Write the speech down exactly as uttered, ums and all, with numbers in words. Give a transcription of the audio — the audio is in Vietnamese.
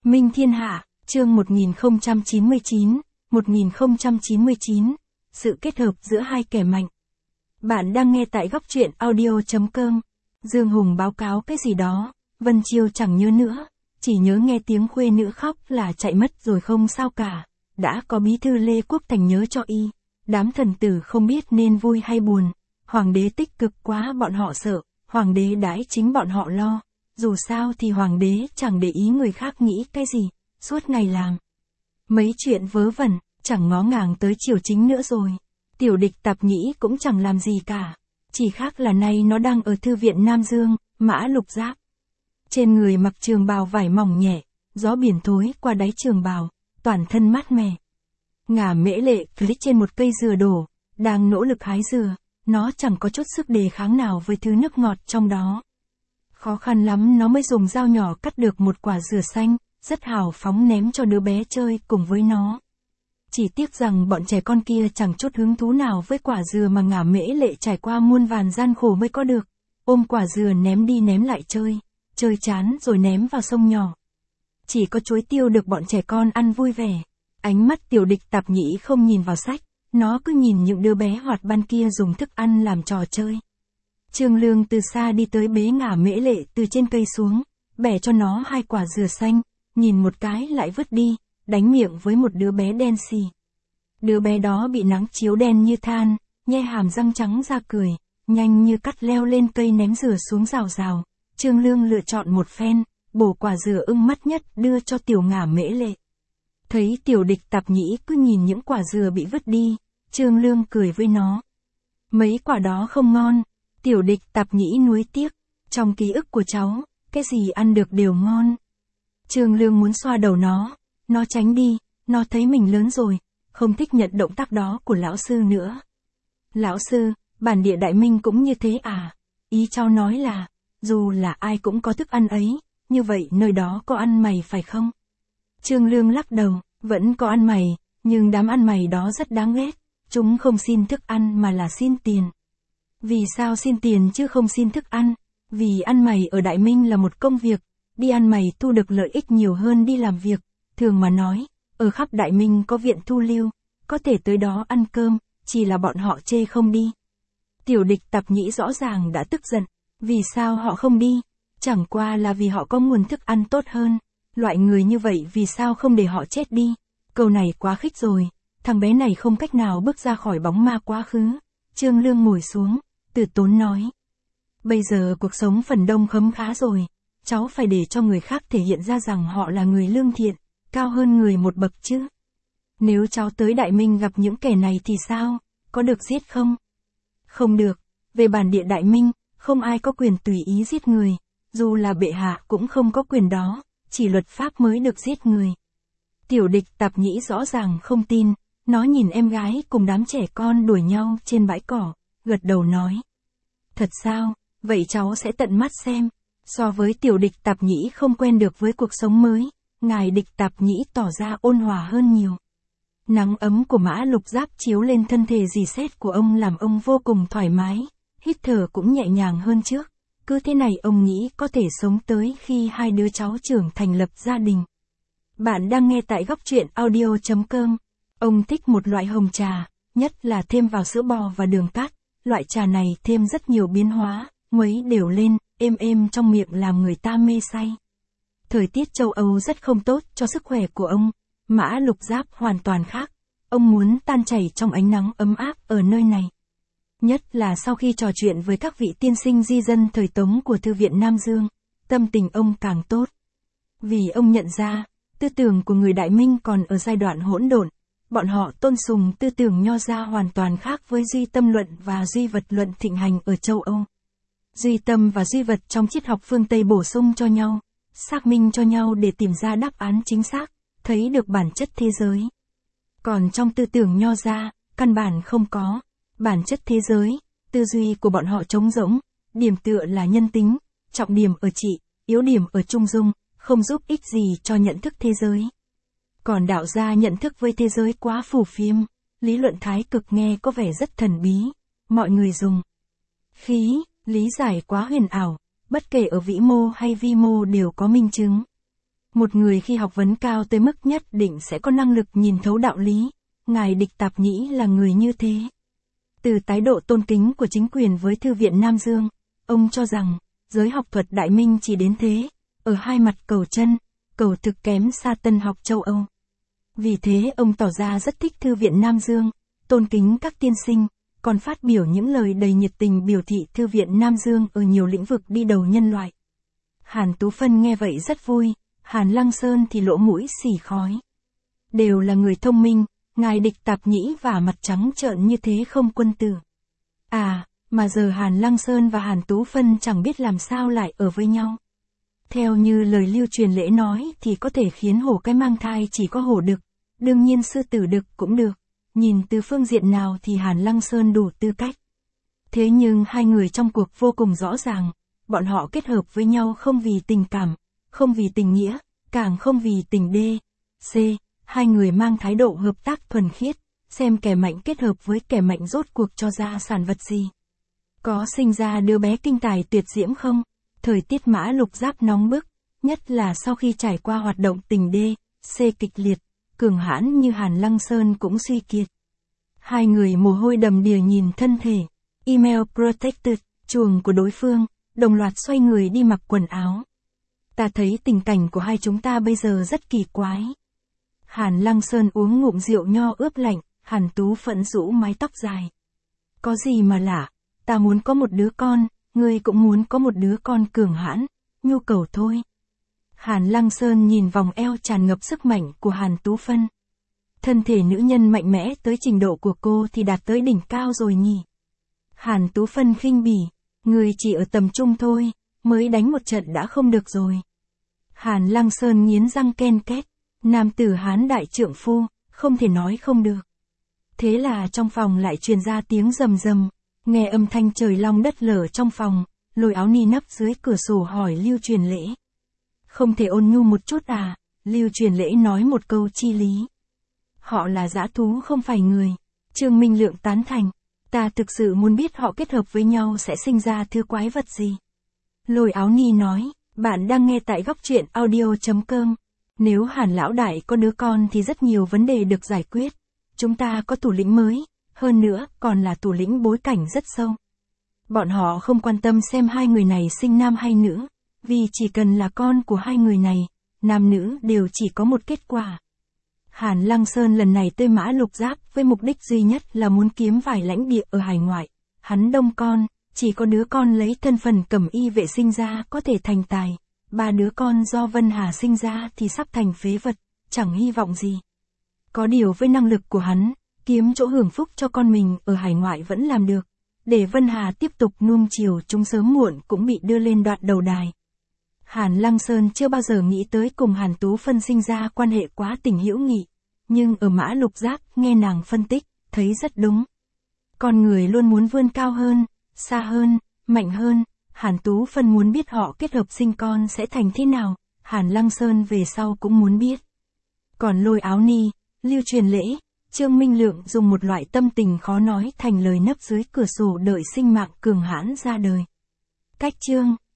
Minh Thiên Hạ, chương một nghìn không trăm chín mươi chín, một nghìn không trăm chín mươi chín, sự kết hợp giữa hai kẻ mạnh. Bạn đang nghe tại góc truyện audio chấm com. Dương Hùng báo cáo cái gì đó, Vân Chiêu chẳng nhớ nữa, chỉ nhớ nghe tiếng khuê nữ khóc là chạy mất rồi không sao cả. Đã có bí thư Lê Quốc Thành nhớ cho y, đám thần tử không biết nên vui hay buồn. Hoàng đế tích cực quá bọn họ sợ, hoàng đế đãi chính bọn họ lo. Dù sao thì hoàng đế chẳng để ý người khác nghĩ cái gì, suốt ngày làm mấy chuyện vớ vẩn, chẳng ngó ngàng tới triều chính nữa rồi. Tiểu địch Tạp Nhĩ cũng chẳng làm gì cả, chỉ khác là nay nó đang ở thư viện Nam Dương, Mã Lục Giáp. Trên người mặc trường bào vải mỏng nhẹ, gió biển thối qua đáy trường bào, toàn thân mát mẻ. Ngả Mễ Lệ click trên một cây dừa đổ, đang nỗ lực hái dừa, nó chẳng có chút sức đề kháng nào với thứ nước ngọt trong đó. Khó khăn lắm nó mới dùng dao nhỏ cắt được một quả dừa xanh, rất hào phóng ném cho đứa bé chơi cùng với nó. Chỉ tiếc rằng bọn trẻ con kia chẳng chút hứng thú nào với quả dừa mà Ngả Mễ Lệ trải qua muôn vàn gian khổ mới có được. Ôm quả dừa ném đi ném lại chơi, chơi chán rồi ném vào sông nhỏ. Chỉ có chuối tiêu được bọn trẻ con ăn vui vẻ. Ánh mắt tiểu địch Tạp Nhĩ không nhìn vào sách, nó cứ nhìn những đứa bé hoạt ban kia dùng thức ăn làm trò chơi. Trương Lương từ xa đi tới bế Ngả Mễ Lệ từ trên cây xuống, bẻ cho nó hai quả dừa xanh, nhìn một cái lại vứt đi, đánh miệng với một đứa bé đen xì. Đứa bé đó bị nắng chiếu đen như than, nhe hàm răng trắng ra cười, nhanh như cắt leo lên cây ném dừa xuống rào rào. Trương Lương lựa chọn một phen, bổ quả dừa ưng mắt nhất đưa cho tiểu Ngả Mễ Lệ. Thấy tiểu địch Tạp Nhĩ cứ nhìn những quả dừa bị vứt đi, Trương Lương cười với nó. Mấy quả đó không ngon. Tiểu địch Tạp Nhĩ nuối tiếc, trong ký ức của cháu, cái gì ăn được đều ngon. Trương Lương muốn xoa đầu nó, nó tránh đi, nó thấy mình lớn rồi, không thích nhận động tác đó của lão sư nữa. Lão sư, bản địa Đại Minh cũng như thế à? Ý cháu nói là, dù là ai cũng có thức ăn ấy, như vậy nơi đó có ăn mày phải không? Trương Lương lắc đầu, vẫn có ăn mày, nhưng đám ăn mày đó rất đáng ghét, chúng không xin thức ăn mà là xin tiền. Vì sao xin tiền chứ không xin thức ăn? Vì ăn mày ở Đại Minh là một công việc, đi ăn mày thu được lợi ích nhiều hơn đi làm việc. Thường mà nói, ở khắp Đại Minh có viện thu lưu, có thể tới đó ăn cơm, chỉ là bọn họ chê không đi. Tiểu địch Tạp Nhĩ rõ ràng đã tức giận, vì sao họ không đi? Chẳng qua là vì họ có nguồn thức ăn tốt hơn. Loại người như vậy vì sao không để họ chết đi? Câu này quá khích rồi, thằng bé này không cách nào bước ra khỏi bóng ma quá khứ. Trương Lương ngồi xuống, từ tốn nói. Bây giờ cuộc sống phần đông khấm khá rồi, cháu phải để cho người khác thể hiện ra rằng họ là người lương thiện, cao hơn người một bậc chứ. Nếu cháu tới Đại Minh gặp những kẻ này thì sao, có được giết không? Không được, về bản địa Đại Minh, không ai có quyền tùy ý giết người, dù là bệ hạ cũng không có quyền đó, chỉ luật pháp mới được giết người. Tiểu địch Tạp Nhĩ rõ ràng không tin, nó nhìn em gái cùng đám trẻ con đuổi nhau trên bãi cỏ, gật đầu nói. Thật sao, vậy cháu sẽ tận mắt xem. So với tiểu địch Tạp Nhĩ không quen được với cuộc sống mới, ngài địch Tạp Nhĩ tỏ ra ôn hòa hơn nhiều. Nắng ấm của Mã Lục Giáp chiếu lên thân thể rỉ sét của ông làm ông vô cùng thoải mái, hít thở cũng nhẹ nhàng hơn trước. Cứ thế này ông nghĩ có thể sống tới khi hai đứa cháu trưởng thành lập gia đình. Bạn đang nghe tại góc truyện audio chấm com. Ông thích một loại hồng trà, nhất là thêm vào sữa bò và đường cát. Loại trà này thêm rất nhiều biến hóa, nguấy đều lên, êm êm trong miệng làm người ta mê say. Thời tiết châu Âu rất không tốt cho sức khỏe của ông. Mã Lục Giáp hoàn toàn khác. Ông muốn tan chảy trong ánh nắng ấm áp ở nơi này. Nhất là sau khi trò chuyện với các vị tiên sinh di dân thời Tống của Thư viện Nam Dương, tâm tình ông càng tốt. Vì ông nhận ra, tư tưởng của người Đại Minh còn ở giai đoạn hỗn độn. Bọn họ tôn sùng tư tưởng Nho gia hoàn toàn khác với duy tâm luận và duy vật luận thịnh hành ở châu Âu. Duy tâm và duy vật trong triết học phương Tây bổ sung cho nhau, xác minh cho nhau để tìm ra đáp án chính xác, thấy được bản chất thế giới. Còn trong tư tưởng Nho gia, căn bản không có bản chất thế giới, tư duy của bọn họ trống rỗng, điểm tựa là nhân tính, trọng điểm ở trị, yếu điểm ở trung dung, không giúp ích gì cho nhận thức thế giới. Còn đạo gia nhận thức với thế giới quá phù phiếm, lý luận thái cực nghe có vẻ rất thần bí, mọi người dùng khí, lý giải quá huyền ảo, bất kể ở vĩ mô hay vi mô đều có minh chứng. Một người khi học vấn cao tới mức nhất định sẽ có năng lực nhìn thấu đạo lý, ngài Địch Tạp Nhĩ là người như thế. Từ thái độ tôn kính của chính quyền với Thư viện Nam Dương, ông cho rằng, giới học thuật Đại Minh chỉ đến thế, ở hai mặt cầu chân, cầu thực kém xa tân học châu Âu. Vì thế ông tỏ ra rất thích Thư viện Nam Dương, tôn kính các tiên sinh, còn phát biểu những lời đầy nhiệt tình biểu thị Thư viện Nam Dương ở nhiều lĩnh vực đi đầu nhân loại. Hàn Tú Phân nghe vậy rất vui, Hàn Lăng Sơn thì lỗ mũi xì khói. Đều là người thông minh, ngài Địch Tạp Nhĩ và mặt trắng trợn như thế không quân tử. À, mà giờ Hàn Lăng Sơn và Hàn Tú Phân chẳng biết làm sao lại ở với nhau. Theo như lời lưu truyền lễ nói thì có thể khiến hổ cái mang thai chỉ có hổ đực, đương nhiên sư tử đực cũng được, nhìn từ phương diện nào thì Hàn Lăng Sơn đủ tư cách. Thế nhưng hai người trong cuộc vô cùng rõ ràng, bọn họ kết hợp với nhau không vì tình cảm, không vì tình nghĩa, càng không vì tình đê, c, hai người mang thái độ hợp tác thuần khiết, xem kẻ mạnh kết hợp với kẻ mạnh rốt cuộc cho ra sản vật gì. Có sinh ra đứa bé kinh tài tuyệt diễm không? Thời tiết Mã Lục Giáp nóng bức, nhất là sau khi trải qua hoạt động tình đê, c kịch liệt, cường hãn như Hàn Lăng Sơn cũng suy kiệt. Hai người mồ hôi đầm đìa nhìn thân thể, email protected, chuồng của đối phương, đồng loạt xoay người đi mặc quần áo. Ta thấy tình cảnh của hai chúng ta bây giờ rất kỳ quái. Hàn Lăng Sơn uống ngụm rượu nho ướp lạnh, Hàn Tú Phẫn rũ mái tóc dài. Có gì mà lạ, ta muốn có một đứa con, ngươi cũng muốn có một đứa con cường hãn, nhu cầu thôi. Hàn Lăng Sơn nhìn vòng eo tràn ngập sức mạnh của Hàn Tú Phân. Thân thể nữ nhân mạnh mẽ tới trình độ của cô thì đạt tới đỉnh cao rồi nhỉ. Hàn Tú Phân khinh bỉ, ngươi chỉ ở tầm trung thôi, mới đánh một trận đã không được rồi. Hàn Lăng Sơn nghiến răng ken két, nam tử Hán đại trượng phu, không thể nói không được. Thế là trong phòng lại truyền ra tiếng rầm rầm, nghe âm thanh trời long đất lở trong phòng, Lôi Áo Ni nấp dưới cửa sổ hỏi Lưu Truyền Lễ. Không thể ôn nhu một chút à? Lưu Truyền Lễ nói một câu chi lý. Họ là dã thú không phải người. Trương Minh Lượng tán thành. Ta thực sự muốn biết họ kết hợp với nhau sẽ sinh ra thứ quái vật gì. Lôi Áo Ni nói, bạn đang nghe tại góc truyện audio chấm com. Nếu Hàn lão đại có đứa con thì rất nhiều vấn đề được giải quyết. Chúng ta có thủ lĩnh mới, hơn nữa còn là thủ lĩnh bối cảnh rất sâu. Bọn họ không quan tâm xem hai người này sinh nam hay nữ, vì chỉ cần là con của hai người này, nam nữ đều chỉ có một kết quả. Hàn Lăng Sơn lần này tới Mã Lục Giáp với mục đích duy nhất là muốn kiếm vài lãnh địa ở hải ngoại. Hắn đông con, chỉ có đứa con lấy thân phần cẩm y vệ sinh ra có thể thành tài. Ba đứa con do Vân Hà sinh ra thì sắp thành phế vật, chẳng hy vọng gì. Có điều với năng lực của hắn, kiếm chỗ hưởng phúc cho con mình ở hải ngoại vẫn làm được. Để Vân Hà tiếp tục nuông chiều chúng sớm muộn cũng bị đưa lên đoạn đầu đài. Hàn Lăng Sơn chưa bao giờ nghĩ tới cùng Hàn Tú Phân sinh ra quan hệ quá tình hữu nghị. Nhưng ở Mã Lục Giáp nghe nàng phân tích, thấy rất đúng. Con người luôn muốn vươn cao hơn, xa hơn, mạnh hơn. Hàn Tú Phân muốn biết họ kết hợp sinh con sẽ thành thế nào, Hàn Lăng Sơn về sau cũng muốn biết. Còn Lôi Áo Ni, Lưu Truyền Lễ, Trương Minh Lượng dùng một loại tâm tình khó nói thành lời nấp dưới cửa sổ đợi sinh mạng cường hãn ra đời. Cách chương